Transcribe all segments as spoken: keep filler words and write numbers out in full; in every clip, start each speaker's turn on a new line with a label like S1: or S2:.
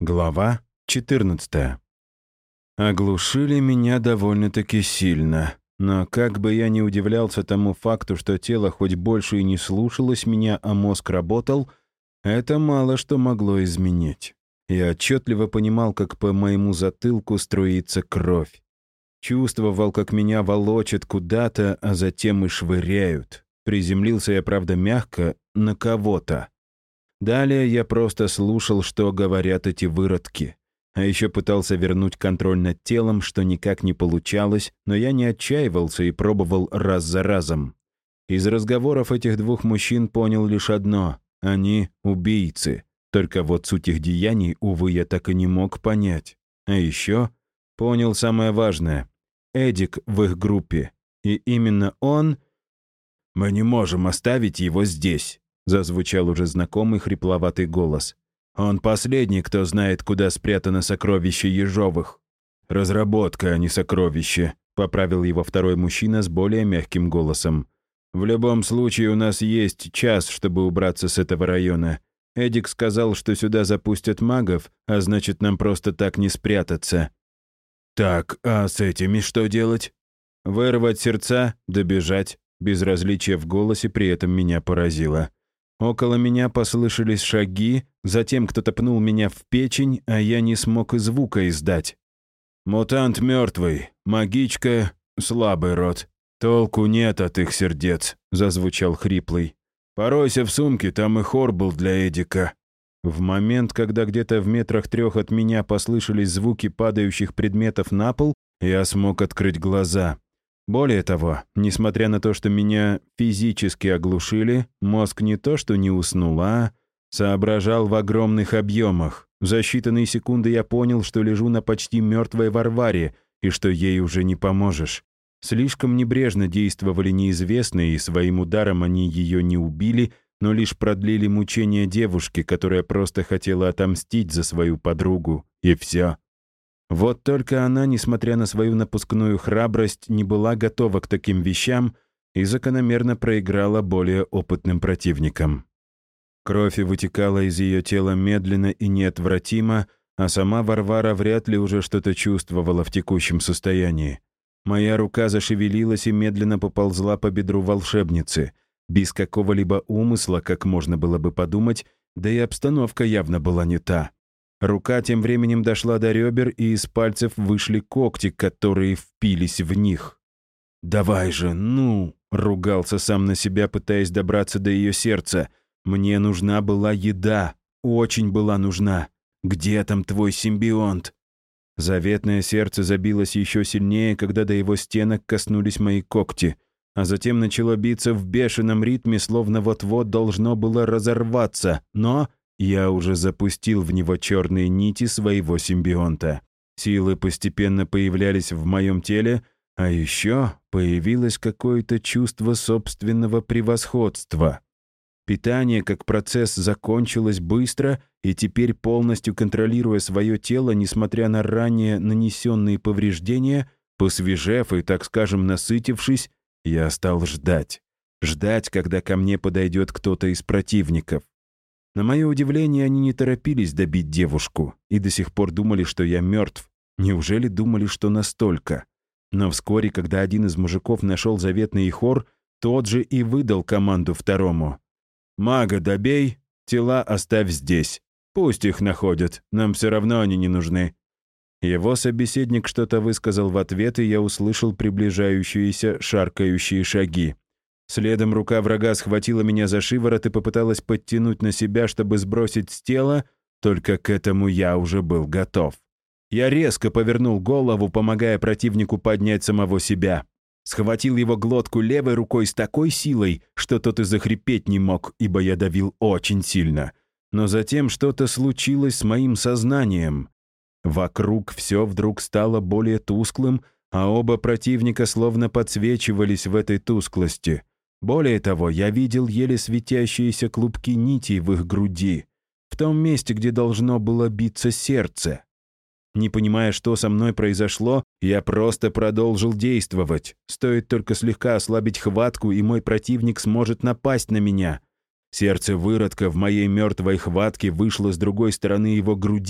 S1: Глава четырнадцатая. Оглушили меня довольно-таки сильно. Но как бы я ни удивлялся тому факту, что тело хоть больше и не слушалось меня, а мозг работал, это мало что могло изменить. Я отчетливо понимал, как по моему затылку струится кровь. Чувствовал, как меня волочат куда-то, а затем и швыряют. Приземлился я, правда, мягко, на кого-то. Далее я просто слушал, что говорят эти выродки. А еще пытался вернуть контроль над телом, что никак не получалось, но я не отчаивался и пробовал раз за разом. Из разговоров этих двух мужчин понял лишь одно — они убийцы. Только вот суть их деяний, увы, я так и не мог понять. А еще понял самое важное — Эдик в их группе. И именно он... «Мы не можем оставить его здесь», — зазвучал уже знакомый хрипловатый голос. «Он последний, кто знает, куда спрятано сокровище Ежовых». «Разработка, а не сокровище», — поправил его второй мужчина с более мягким голосом. «В любом случае у нас есть час, чтобы убраться с этого района. Эдик сказал, что сюда запустят магов, а значит, нам просто так не спрятаться». «Так, а с этими что делать?» «Вырвать сердца, добежать». Безразличие в голосе при этом меня поразило. Около меня послышались шаги, затем кто-то пнул меня в печень, а я не смог и звука издать. «Мутант мертвый, магичка, слабый род. Толку нет от их сердец», — зазвучал хриплый. «Поройся в сумке, там и хор был для Эдика». В момент, когда где-то в метрах трех от меня послышались звуки падающих предметов на пол, я смог открыть глаза. Более того, несмотря на то, что меня физически оглушили, мозг не то что не уснул, а соображал в огромных объемах. За считанные секунды я понял, что лежу на почти мертвой Варваре и что ей уже не поможешь. Слишком небрежно действовали неизвестные, и своим ударом они ее не убили, но лишь продлили мучения девушки, которая просто хотела отомстить за свою подругу, и все. Вот только она, несмотря на свою напускную храбрость, не была готова к таким вещам и закономерно проиграла более опытным противникам. Кровь вытекала из ее тела медленно и неотвратимо, а сама Варвара вряд ли уже что-то чувствовала в текущем состоянии. Моя рука зашевелилась и медленно поползла по бедру волшебницы, без какого-либо умысла, как можно было бы подумать, да и обстановка явно была не та. Рука тем временем дошла до ребер, и из пальцев вышли когти, которые впились в них. «Давай же, ну!» — ругался сам на себя, пытаясь добраться до ее сердца. «Мне нужна была еда, очень была нужна. Где там твой симбионт?» Заветное сердце забилось еще сильнее, когда до его стенок коснулись мои когти, а затем начало биться в бешеном ритме, словно вот-вот должно было разорваться, но... Я уже запустил в него черные нити своего симбионта. Силы постепенно появлялись в моем теле, а еще появилось какое-то чувство собственного превосходства. Питание как процесс закончилось быстро, и теперь, полностью контролируя свое тело, несмотря на ранее нанесенные повреждения, посвежев и, так скажем, насытившись, я стал ждать. Ждать, когда ко мне подойдет кто-то из противников. На мое удивление, они не торопились добить девушку и до сих пор думали, что я мертв. Неужели думали, что настолько? Но вскоре, когда один из мужиков нашел заветный хор, тот же и выдал команду второму. «Мага добей, тела оставь здесь. Пусть их находят, нам все равно они не нужны». Его собеседник что-то высказал в ответ, и я услышал приближающиеся шаркающие шаги. Следом рука врага схватила меня за шиворот и попыталась подтянуть на себя, чтобы сбросить с тела, только к этому я уже был готов. Я резко повернул голову, помогая противнику поднять самого себя. Схватил его глотку левой рукой с такой силой, что тот и захрипеть не мог, ибо я давил очень сильно. Но затем что-то случилось с моим сознанием. Вокруг все вдруг стало более тусклым, а оба противника словно подсвечивались в этой тусклости. Более того, я видел еле светящиеся клубки нитей в их груди, в том месте, где должно было биться сердце. Не понимая, что со мной произошло, я просто продолжил действовать. Стоит только слегка ослабить хватку, и мой противник сможет напасть на меня. Сердце выродка в моей мертвой хватке вышло с другой стороны его груди,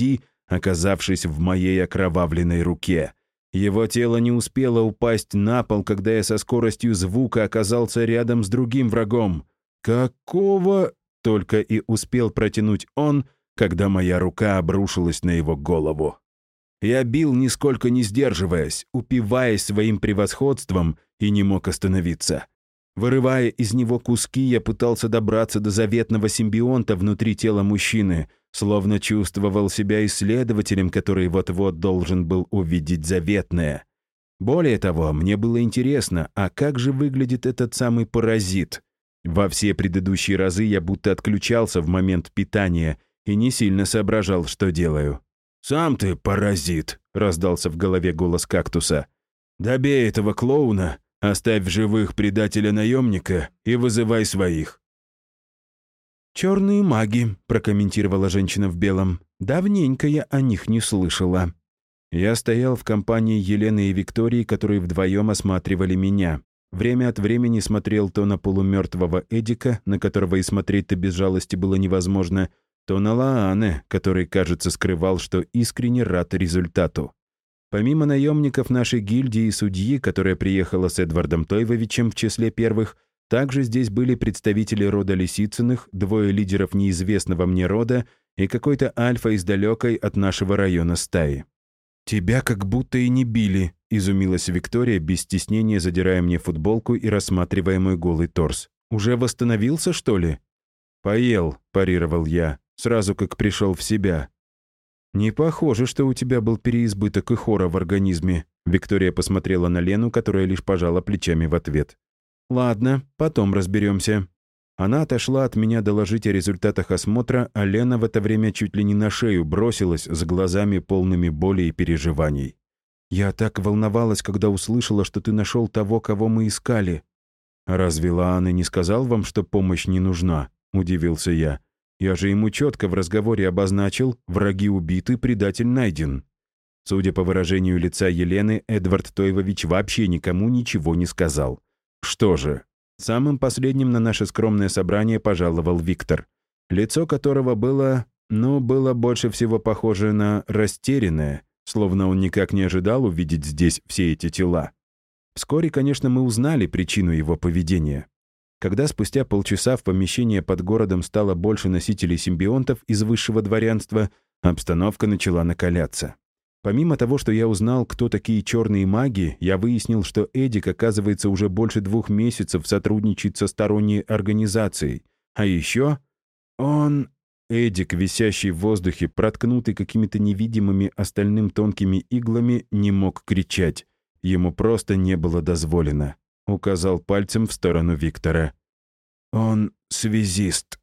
S1: оказавшись в моей окровавленной руке. Его тело не успело упасть на пол, когда я со скоростью звука оказался рядом с другим врагом. «Какого?» — только и успел протянуть он, когда моя рука обрушилась на его голову. Я бил, нисколько не сдерживаясь, упиваясь своим превосходством, и не мог остановиться. Вырывая из него куски, я пытался добраться до заветного симбионта внутри тела мужчины, словно чувствовал себя исследователем, который вот-вот должен был увидеть заветное. Более того, мне было интересно, а как же выглядит этот самый паразит? Во все предыдущие разы я будто отключался в момент питания и не сильно соображал, что делаю. «Сам ты паразит», — раздался в голове голос кактуса. «Добей этого клоуна, оставь в живых предателя-наемника и вызывай своих». «Черные маги», — прокомментировала женщина в белом. «Давненько я о них не слышала». Я стоял в компании Елены и Виктории, которые вдвоем осматривали меня. Время от времени смотрел то на полумертвого Эдика, на которого и смотреть-то без жалости было невозможно, то на Лаане, который, кажется, скрывал, что искренне рад результату. Помимо наемников нашей гильдии и судьи, которая приехала с Эдвардом Тойвовичем в числе первых, также здесь были представители рода Лисицыных, двое лидеров неизвестного мне рода и какой-то альфа из далекой от нашего района стаи. «Тебя как будто и не били», — изумилась Виктория, без стеснения задирая мне футболку и рассматривая мой голый торс. «Уже восстановился, что ли?» «Поел», — парировал я, сразу как пришел в себя. «Не похоже, что у тебя был переизбыток ихора в организме», — Виктория посмотрела на Лену, которая лишь пожала плечами в ответ. «Ладно, потом разберемся». Она отошла от меня доложить о результатах осмотра, а Лена в это время чуть ли не на шею бросилась с глазами полными боли и переживаний. «Я так волновалась, когда услышала, что ты нашел того, кого мы искали». «Разве Лааны не сказал вам, что помощь не нужна?» — удивился я. «Я же ему четко в разговоре обозначил, враги убиты, предатель найден». Судя по выражению лица Елены, Эдвард Тойвович вообще никому ничего не сказал. Что же, самым последним на наше скромное собрание пожаловал Виктор, лицо которого было, ну, было больше всего похоже на растерянное, словно он никак не ожидал увидеть здесь все эти тела. Вскоре, конечно, мы узнали причину его поведения. Когда спустя полчаса в помещении под городом стало больше носителей симбионтов из высшего дворянства, обстановка начала накаляться. Помимо того, что я узнал, кто такие черные маги, я выяснил, что Эдик, оказывается, уже больше двух месяцев сотрудничает со сторонней организацией. А еще он... Эдик, висящий в воздухе, проткнутый какими-то невидимыми остальным тонкими иглами, не мог кричать. Ему просто не было дозволено. Указал пальцем в сторону Виктора. «Он связист».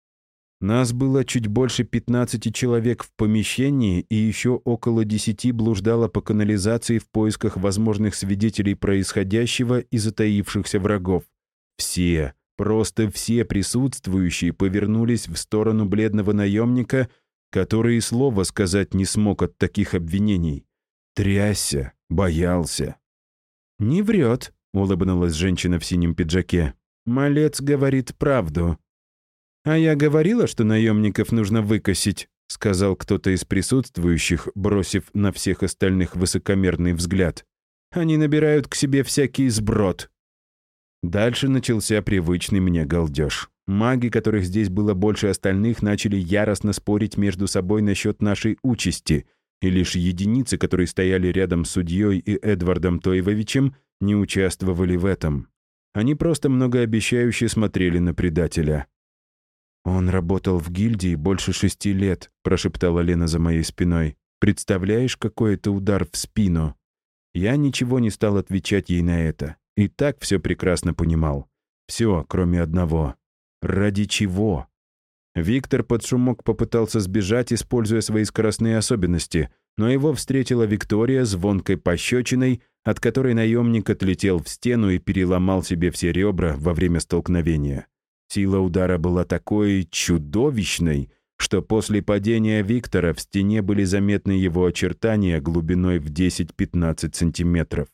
S1: Нас было чуть больше пятнадцати человек в помещении, и еще около десяти блуждало по канализации в поисках возможных свидетелей происходящего и затаившихся врагов. Все, просто все присутствующие повернулись в сторону бледного наемника, который и слова сказать не смог от таких обвинений. Трясся, боялся. «Не врет», — улыбнулась женщина в синем пиджаке. «Малец говорит правду». «А я говорила, что наемников нужно выкосить», — сказал кто-то из присутствующих, бросив на всех остальных высокомерный взгляд. «Они набирают к себе всякий сброд». Дальше начался привычный мне галдеж. Маги, которых здесь было больше остальных, начали яростно спорить между собой насчет нашей участи, и лишь единицы, которые стояли рядом с судьей и Эдвардом Тойвовичем, не участвовали в этом. Они просто многообещающе смотрели на предателя. «Он работал в гильдии больше шести лет», — прошептала Лена за моей спиной. «Представляешь, какой это удар в спину?» Я ничего не стал отвечать ей на это. И так все прекрасно понимал. Все, кроме одного. Ради чего? Виктор под шумок попытался сбежать, используя свои скоростные особенности, но его встретила Виктория звонкой пощечиной, от которой наемник отлетел в стену и переломал себе все ребра во время столкновения. Сила удара была такой чудовищной, что после падения Виктора в стене были заметны его очертания глубиной в десять-пятнадцать сантиметров.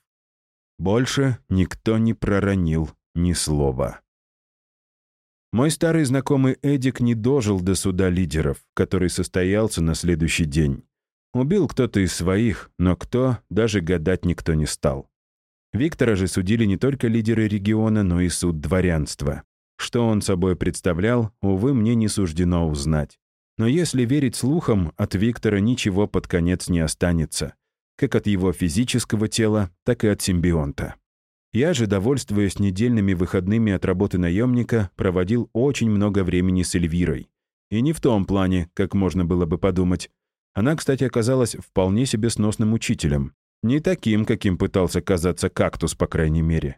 S1: Больше никто не проронил ни слова. Мой старый знакомый Эдик не дожил до суда лидеров, который состоялся на следующий день. Убил кто-то из своих, но кто, даже гадать никто не стал. Виктора же судили не только лидеры региона, но и суд дворянства. Что он собой представлял, увы, мне не суждено узнать. Но если верить слухам, от Виктора ничего под конец не останется. Как от его физического тела, так и от симбионта. Я же, довольствуясь недельными выходными от работы наемника, проводил очень много времени с Эльвирой. И не в том плане, как можно было бы подумать. Она, кстати, оказалась вполне себе сносным учителем. Не таким, каким пытался казаться кактус, по крайней мере.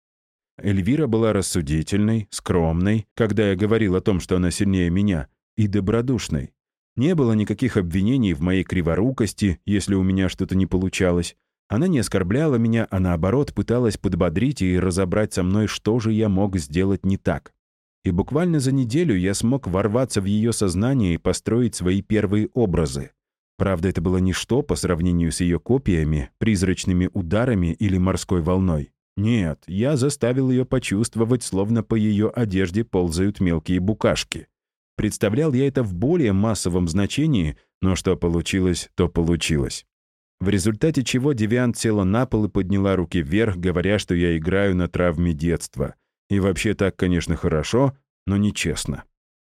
S1: Эльвира была рассудительной, скромной, когда я говорил о том, что она сильнее меня, и добродушной. Не было никаких обвинений в моей криворукости, если у меня что-то не получалось. Она не оскорбляла меня, а наоборот пыталась подбодрить и разобрать со мной, что же я мог сделать не так. И буквально за неделю я смог ворваться в ее сознание и построить свои первые образы. Правда, это было ничто по сравнению с ее копиями, призрачными ударами или морской волной. Нет, я заставил ее почувствовать, словно по ее одежде ползают мелкие букашки. Представлял я это в более массовом значении, но что получилось, то получилось. В результате чего Девиант села на пол и подняла руки вверх, говоря, что я играю на травме детства. И вообще так, конечно, хорошо, но нечестно.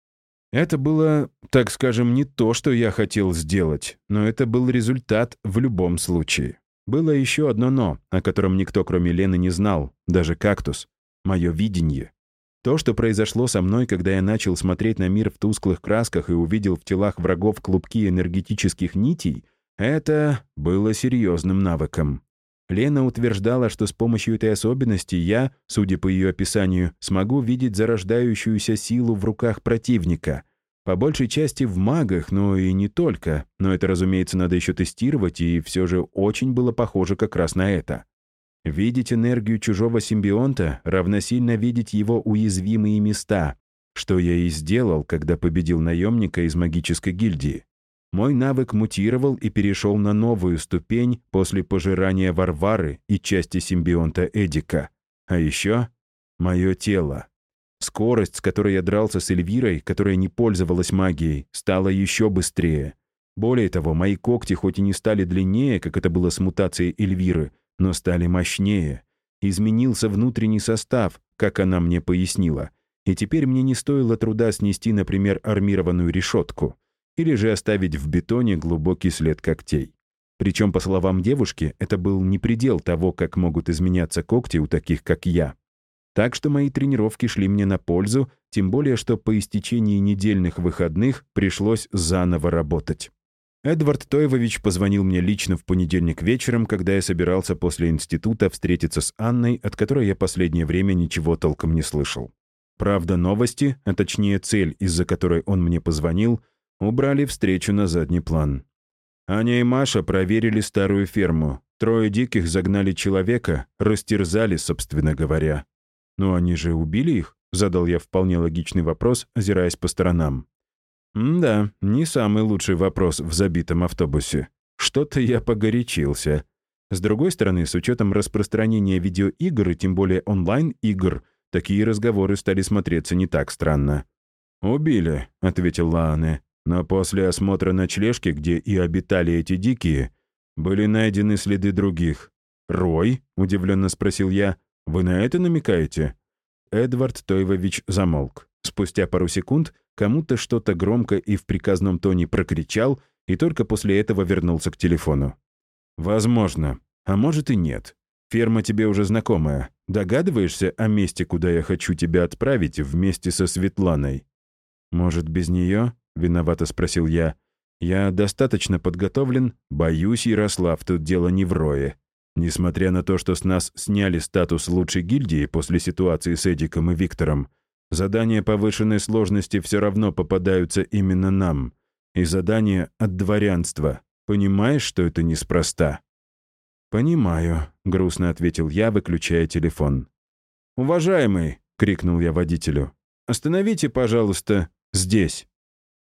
S1: Это было, так скажем, не то, что я хотел сделать, но это был результат в любом случае. Было еще одно «но», о котором никто, кроме Лены, не знал, даже кактус. Мое видение. То, что произошло со мной, когда я начал смотреть на мир в тусклых красках и увидел в телах врагов клубки энергетических нитей, это было серьезным навыком. Лена утверждала, что с помощью этой особенности я, судя по ее описанию, смогу видеть зарождающуюся силу в руках противника. По большей части в магах, но и не только. Но это, разумеется, надо еще тестировать, и все же очень было похоже как раз на это. Видеть энергию чужого симбионта равносильно видеть его уязвимые места, что я и сделал, когда победил наемника из магической гильдии. Мой навык мутировал и перешел на новую ступень после пожирания Варвары и части симбионта Эдика. А еще мое тело. Скорость, с которой я дрался с Эльвирой, которая не пользовалась магией, стала еще быстрее. Более того, мои когти хоть и не стали длиннее, как это было с мутацией Эльвиры, но стали мощнее. Изменился внутренний состав, как она мне пояснила. И теперь мне не стоило труда снести, например, армированную решетку. Или же оставить в бетоне глубокий след когтей. Причем, по словам девушки, это был не предел того, как могут изменяться когти у таких, как я. Так что мои тренировки шли мне на пользу, тем более, что по истечении недельных выходных пришлось заново работать. Эдвард Тойвович позвонил мне лично в понедельник вечером, когда я собирался после института встретиться с Анной, от которой я последнее время ничего толком не слышал. Правда, новости, а точнее цель, из-за которой он мне позвонил, убрали встречу на задний план. Аня и Маша проверили старую ферму. Трое диких загнали человека, растерзали, собственно говоря. «Но они же убили их?» — задал я вполне логичный вопрос, озираясь по сторонам. «М-да, не самый лучший вопрос в забитом автобусе. Что-то я погорячился. С другой стороны, с учетом распространения видеоигр и тем более онлайн-игр, такие разговоры стали смотреться не так странно». «Убили», — ответил Лаане. «Но после осмотра ночлежки, где и обитали эти дикие, были найдены следы других». «Рой?» — удивленно спросил я. «Вы на это намекаете?» Эдвард Тойвович замолк. Спустя пару секунд кому-то что-то громко и в приказном тоне прокричал, и только после этого вернулся к телефону. «Возможно. А может и нет. Ферма тебе уже знакомая. Догадываешься о месте, куда я хочу тебя отправить вместе со Светланой?» «Может, без нее?» — виновато спросил я. «Я достаточно подготовлен. Боюсь, Ярослав, тут дело не в Рое. Несмотря на то, что с нас сняли статус лучшей гильдии после ситуации с Эдиком и Виктором, задания повышенной сложности все равно попадаются именно нам. И задания от дворянства. Понимаешь, что это неспроста?» «Понимаю», — грустно ответил я, выключая телефон. «Уважаемый!» — крикнул я водителю. «Остановите, пожалуйста, здесь».